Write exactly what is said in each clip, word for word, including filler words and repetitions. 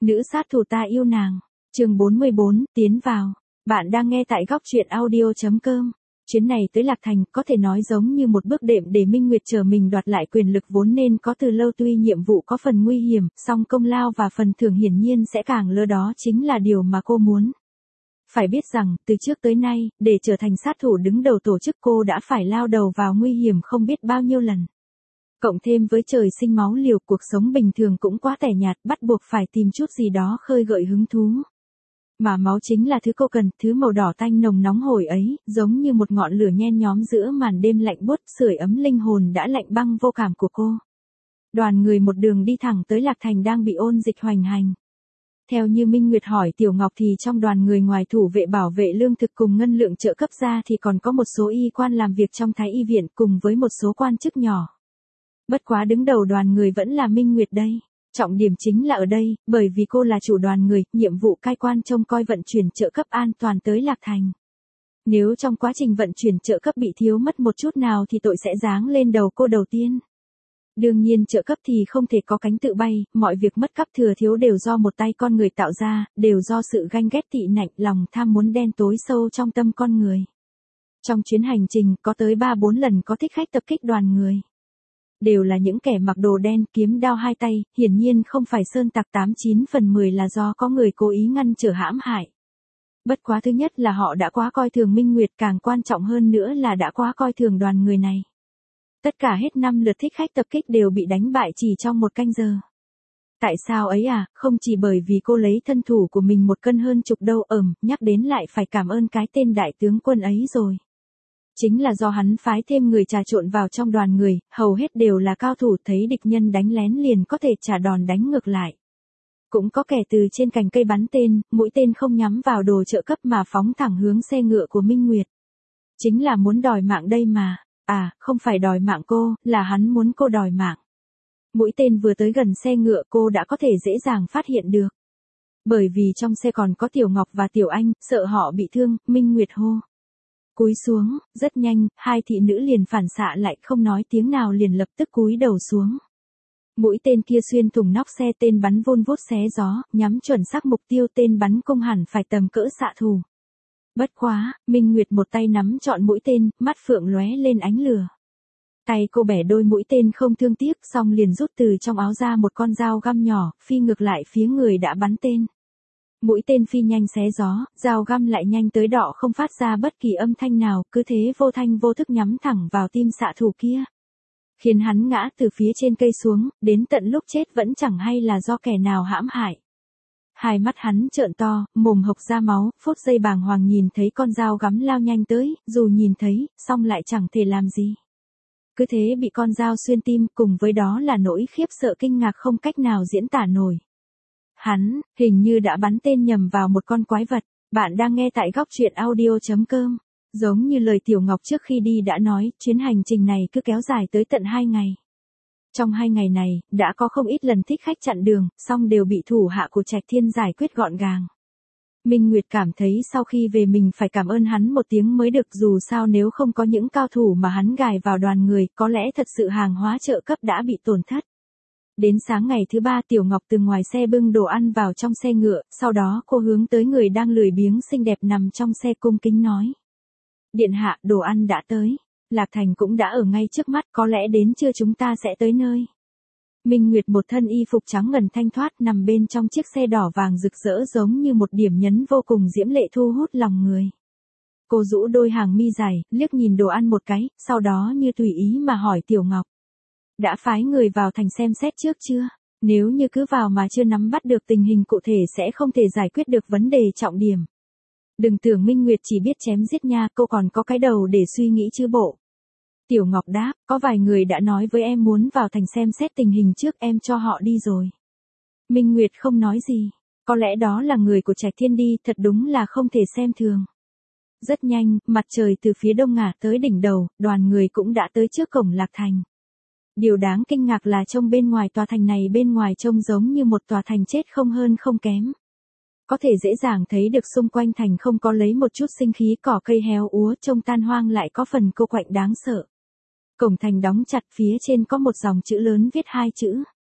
Nữ sát thủ ta yêu nàng. Chương bốn mươi bốn, tiến vào. Bạn đang nghe tại góc truyện audio chấm com. Chuyến này tới Lạc Thành có thể nói giống như một bước đệm để Minh Nguyệt chờ mình đoạt lại quyền lực vốn nên có từ lâu, tuy nhiệm vụ có phần nguy hiểm, song công lao và phần thưởng hiển nhiên sẽ càng lớn, đó chính là điều mà cô muốn. Phải biết rằng, từ trước tới nay, để trở thành sát thủ đứng đầu tổ chức cô đã phải lao đầu vào nguy hiểm không biết bao nhiêu lần. Cộng thêm với trời sinh máu liều, cuộc sống bình thường cũng quá tẻ nhạt, bắt buộc phải tìm chút gì đó khơi gợi hứng thú. Mà máu chính là thứ cô cần, thứ màu đỏ tanh nồng nóng hổi ấy, giống như một ngọn lửa nhen nhóm giữa màn đêm lạnh buốt, sưởi ấm linh hồn đã lạnh băng vô cảm của cô. Đoàn người một đường đi thẳng tới Lạc Thành đang bị ôn dịch hoành hành. Theo như Minh Nguyệt hỏi Tiểu Ngọc thì trong đoàn người ngoài thủ vệ bảo vệ lương thực cùng ngân lượng trợ cấp ra thì còn có một số y quan làm việc trong Thái y viện cùng với một số quan chức nhỏ. Bất quá đứng đầu đoàn người vẫn là Minh Nguyệt đây. Trọng điểm chính là ở đây, bởi vì cô là chủ đoàn người, nhiệm vụ cai quan trông coi vận chuyển trợ cấp an toàn tới Lạc Thành. Nếu trong quá trình vận chuyển trợ cấp bị thiếu mất một chút nào thì tội sẽ giáng lên đầu cô đầu tiên. Đương nhiên trợ cấp thì không thể có cánh tự bay, mọi việc mất cắp thừa thiếu đều do một tay con người tạo ra, đều do sự ganh ghét tị nạnh, lòng tham muốn đen tối sâu trong tâm con người. Trong chuyến hành trình có tới ba bốn lần có thích khách tập kích đoàn người. Đều là những kẻ mặc đồ đen, kiếm đao hai tay, hiển nhiên không phải sơn tặc, tám chín phần mười là do có người cố ý ngăn trở hãm hại. Bất quá thứ nhất là họ đã quá coi thường Minh Nguyệt, càng quan trọng hơn nữa là đã quá coi thường đoàn người này. Tất cả hết năm lượt thích khách tập kích đều bị đánh bại chỉ trong một canh giờ. Tại sao ấy à, không chỉ bởi vì cô lấy thân thủ của mình một cân hơn chục đâu ẩm, nhắc đến lại phải cảm ơn cái tên đại tướng quân ấy rồi. Chính là do hắn phái thêm người trà trộn vào trong đoàn người, hầu hết đều là cao thủ, thấy địch nhân đánh lén liền có thể trả đòn đánh ngược lại. Cũng có kẻ từ trên cành cây bắn tên, mũi tên không nhắm vào đồ trợ cấp mà phóng thẳng hướng xe ngựa của Minh Nguyệt. Chính là muốn đòi mạng đây mà, à, không phải đòi mạng cô, là hắn muốn cô đòi mạng. Mũi tên vừa tới gần xe ngựa cô đã có thể dễ dàng phát hiện được. Bởi vì trong xe còn có Tiểu Ngọc và Tiểu Anh, sợ họ bị thương, Minh Nguyệt hô. Cúi xuống, rất nhanh, hai thị nữ liền phản xạ lại, không nói tiếng nào liền lập tức cúi đầu xuống. Mũi tên kia xuyên thủng nóc xe, tên bắn vun vút xé gió, nhắm chuẩn xác mục tiêu, tên bắn cung hẳn phải tầm cỡ xạ thủ. Bất quá, Minh Nguyệt một tay nắm trọn mũi tên, mắt phượng lóe lên ánh lửa. Tay cô bẻ đôi mũi tên không thương tiếc, xong liền rút từ trong áo ra một con dao găm nhỏ, phi ngược lại phía người đã bắn tên. Mũi tên phi nhanh xé gió, dao găm lại nhanh tới đọ không phát ra bất kỳ âm thanh nào, cứ thế vô thanh vô thức nhắm thẳng vào tim xạ thủ kia. Khiến hắn ngã từ phía trên cây xuống, đến tận lúc chết vẫn chẳng hay là do kẻ nào hãm hại. Hai mắt hắn trợn to, mồm hộc ra máu, phút giây bàng hoàng nhìn thấy con dao găm lao nhanh tới, dù nhìn thấy, xong lại chẳng thể làm gì. Cứ thế bị con dao xuyên tim, cùng với đó là nỗi khiếp sợ kinh ngạc không cách nào diễn tả nổi. Hắn, hình như đã bắn tên nhầm vào một con quái vật. Bạn đang nghe tại góc truyện audio chấm com. Giống như lời Tiểu Ngọc trước khi đi đã nói, chuyến hành trình này cứ kéo dài tới tận hai ngày. Trong hai ngày này, đã có không ít lần thích khách chặn đường, song đều bị thủ hạ của Trạch Thiên giải quyết gọn gàng. Minh Nguyệt cảm thấy sau khi về mình phải cảm ơn hắn một tiếng mới được, dù sao nếu không có những cao thủ mà hắn gài vào đoàn người, có lẽ thật sự hàng hóa trợ cấp đã bị tổn thất. Đến sáng ngày thứ ba Tiểu Ngọc từ ngoài xe bưng đồ ăn vào trong xe ngựa, sau đó cô hướng tới người đang lười biếng xinh đẹp nằm trong xe cung kính nói. Điện hạ, đồ ăn đã tới. Lạc Thành cũng đã ở ngay trước mắt, có lẽ đến trưa chúng ta sẽ tới nơi. Minh Nguyệt một thân y phục trắng ngần thanh thoát nằm bên trong chiếc xe đỏ vàng rực rỡ giống như một điểm nhấn vô cùng diễm lệ thu hút lòng người. Cô rũ đôi hàng mi dài, liếc nhìn đồ ăn một cái, sau đó như tùy ý mà hỏi Tiểu Ngọc. Đã phái người vào thành xem xét trước chưa? Nếu như cứ vào mà chưa nắm bắt được tình hình cụ thể sẽ không thể giải quyết được vấn đề trọng điểm. Đừng tưởng Minh Nguyệt chỉ biết chém giết nha, cô còn có cái đầu để suy nghĩ chứ bộ. Tiểu Ngọc đáp, có vài người đã nói với em muốn vào thành xem xét tình hình trước, em cho họ đi rồi. Minh Nguyệt không nói gì, có lẽ đó là người của Trạch Thiên đi, thật đúng là không thể xem thường. Rất nhanh, mặt trời từ phía đông ngả tới đỉnh đầu, đoàn người cũng đã tới trước cổng Lạc Thành. Điều đáng kinh ngạc là trông bên ngoài tòa thành này, bên ngoài trông giống như một tòa thành chết không hơn không kém. Có thể dễ dàng thấy được xung quanh thành không có lấy một chút sinh khí, cỏ cây héo úa trông tan hoang lại có phần cô quạnh đáng sợ. Cổng thành đóng chặt, phía trên có một dòng chữ lớn viết hai chữ.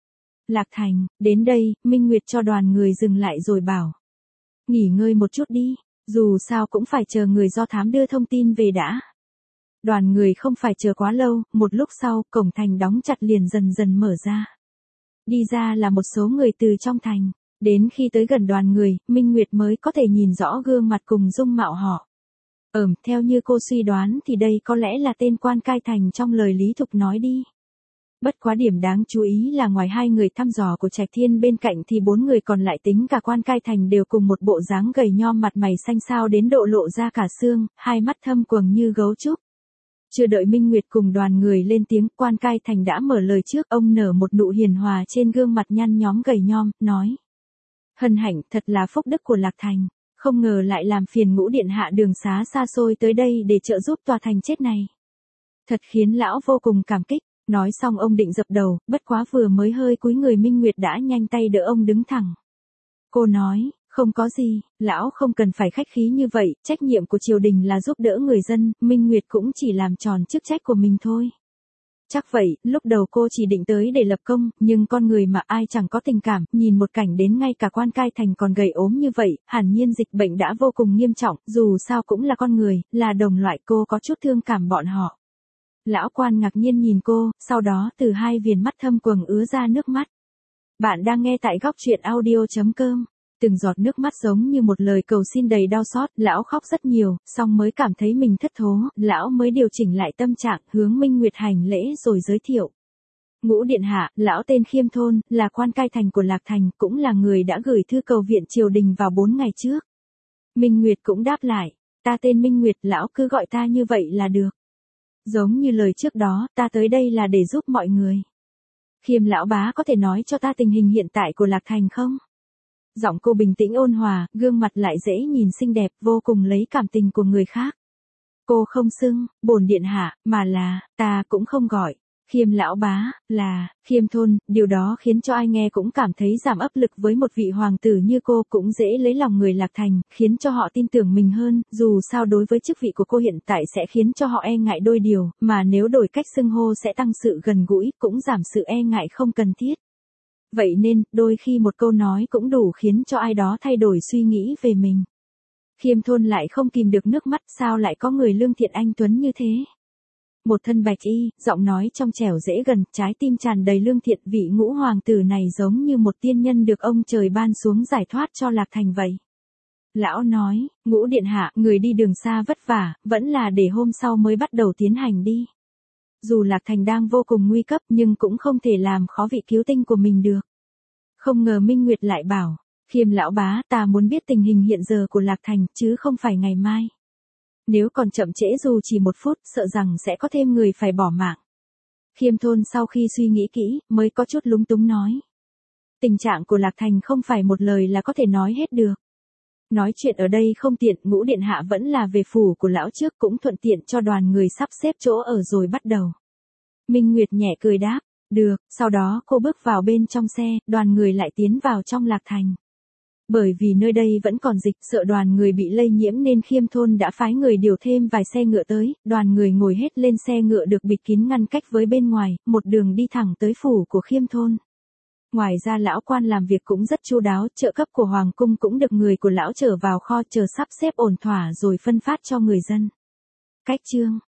Lạc Thành, đến đây, Minh Nguyệt cho đoàn người dừng lại rồi bảo. Nghỉ ngơi một chút đi, dù sao cũng phải chờ người do thám đưa thông tin về đã. Đoàn người không phải chờ quá lâu, một lúc sau, cổng thành đóng chặt liền dần dần mở ra. Đi ra là một số người từ trong thành. Đến khi tới gần đoàn người, Minh Nguyệt mới có thể nhìn rõ gương mặt cùng dung mạo họ. Ừm, theo như cô suy đoán thì đây có lẽ là tên quan cai thành trong lời Lý Thục nói đi. Bất quá điểm đáng chú ý là ngoài hai người thăm dò của Trạch Thiên bên cạnh thì bốn người còn lại tính cả quan cai thành đều cùng một bộ dáng gầy nhom, mặt mày xanh xao đến độ lộ ra cả xương, hai mắt thâm quầng như gấu trúc. Chưa đợi Minh Nguyệt cùng đoàn người lên tiếng, quan cai thành đã mở lời trước, ông nở một nụ hiền hòa trên gương mặt nhăn nhóm gầy nhom, nói. Hân hạnh, thật là phúc đức của Lạc Thành, không ngờ lại làm phiền Ngũ điện hạ đường xá xa xôi tới đây để trợ giúp tòa thành chết này. Thật khiến lão vô cùng cảm kích. Nói xong ông định dập đầu, bất quá vừa mới hơi cúi người Minh Nguyệt đã nhanh tay đỡ ông đứng thẳng. Cô nói, không có gì, lão không cần phải khách khí như vậy, trách nhiệm của triều đình là giúp đỡ người dân, Minh Nguyệt cũng chỉ làm tròn chức trách của mình thôi. Chắc vậy, lúc đầu cô chỉ định tới để lập công, nhưng con người mà ai chẳng có tình cảm, nhìn một cảnh đến ngay cả quan cai thành còn gầy ốm như vậy, hẳn nhiên dịch bệnh đã vô cùng nghiêm trọng, dù sao cũng là con người, là đồng loại, cô có chút thương cảm bọn họ. Lão quan ngạc nhiên nhìn cô, sau đó từ hai viền mắt thâm quầng ứa ra nước mắt. Bạn đang nghe tại góc truyện audio chấm com. Từng giọt nước mắt giống như một lời cầu xin đầy đau xót, lão khóc rất nhiều, xong mới cảm thấy mình thất thố, lão mới điều chỉnh lại tâm trạng, hướng Minh Nguyệt hành lễ rồi giới thiệu. Ngũ điện hạ, lão tên Khiêm Thôn, là quan cai thành của Lạc Thành, cũng là người đã gửi thư cầu viện triều đình vào bốn ngày trước. Minh Nguyệt cũng đáp lại, ta tên Minh Nguyệt, lão cứ gọi ta như vậy là được. Giống như lời trước đó, ta tới đây là để giúp mọi người. Khiêm lão bá có thể nói cho ta tình hình hiện tại của Lạc Thành không? Giọng cô bình tĩnh ôn hòa, gương mặt lại dễ nhìn xinh đẹp, vô cùng lấy cảm tình của người khác. Cô không xưng, bổn điện hạ, mà là, ta cũng không gọi. Khiêm lão bá, là, Khiêm Thôn, điều đó khiến cho ai nghe cũng cảm thấy giảm áp lực với một vị hoàng tử như cô, cũng dễ lấy lòng người Lạc Thành, khiến cho họ tin tưởng mình hơn, dù sao đối với chức vị của cô hiện tại sẽ khiến cho họ e ngại đôi điều, mà nếu đổi cách xưng hô sẽ tăng sự gần gũi, cũng giảm sự e ngại không cần thiết. Vậy nên, đôi khi một câu nói cũng đủ khiến cho ai đó thay đổi suy nghĩ về mình. Khiêm Thôn lại không kìm được nước mắt, sao lại có người lương thiện anh tuấn như thế? Một thân bạch y, giọng nói trong trẻo dễ gần, trái tim tràn đầy lương thiện, vị Ngũ hoàng tử này giống như một tiên nhân được ông trời ban xuống giải thoát cho Lạc Thành vậy. Lão nói, Ngũ điện hạ, người đi đường xa vất vả, vẫn là để hôm sau mới bắt đầu tiến hành đi. Dù Lạc Thành đang vô cùng nguy cấp nhưng cũng không thể làm khó vị cứu tinh của mình được. Không ngờ Minh Nguyệt lại bảo, Khiêm lão bá, ta muốn biết tình hình hiện giờ của Lạc Thành, chứ không phải ngày mai. Nếu còn chậm trễ dù chỉ một phút, sợ rằng sẽ có thêm người phải bỏ mạng. Khiêm Thôn sau khi suy nghĩ kỹ, mới có chút lúng túng nói. Tình trạng của Lạc Thành không phải một lời là có thể nói hết được. Nói chuyện ở đây không tiện, Ngũ điện hạ vẫn là về phủ của lão trước, cũng thuận tiện cho đoàn người sắp xếp chỗ ở rồi bắt đầu. Minh Nguyệt nhẹ cười đáp, được, sau đó cô bước vào bên trong xe, đoàn người lại tiến vào trong Lạc Thành. Bởi vì nơi đây vẫn còn dịch, sợ đoàn người bị lây nhiễm nên Khiêm Thôn đã phái người điều thêm vài xe ngựa tới, đoàn người ngồi hết lên xe ngựa được bịt kín ngăn cách với bên ngoài, một đường đi thẳng tới phủ của Khiêm Thôn. Ngoài ra lão quan làm việc cũng rất chu đáo, trợ cấp của hoàng cung cũng được người của lão chở vào kho chờ sắp xếp ổn thỏa rồi phân phát cho người dân. Cách chương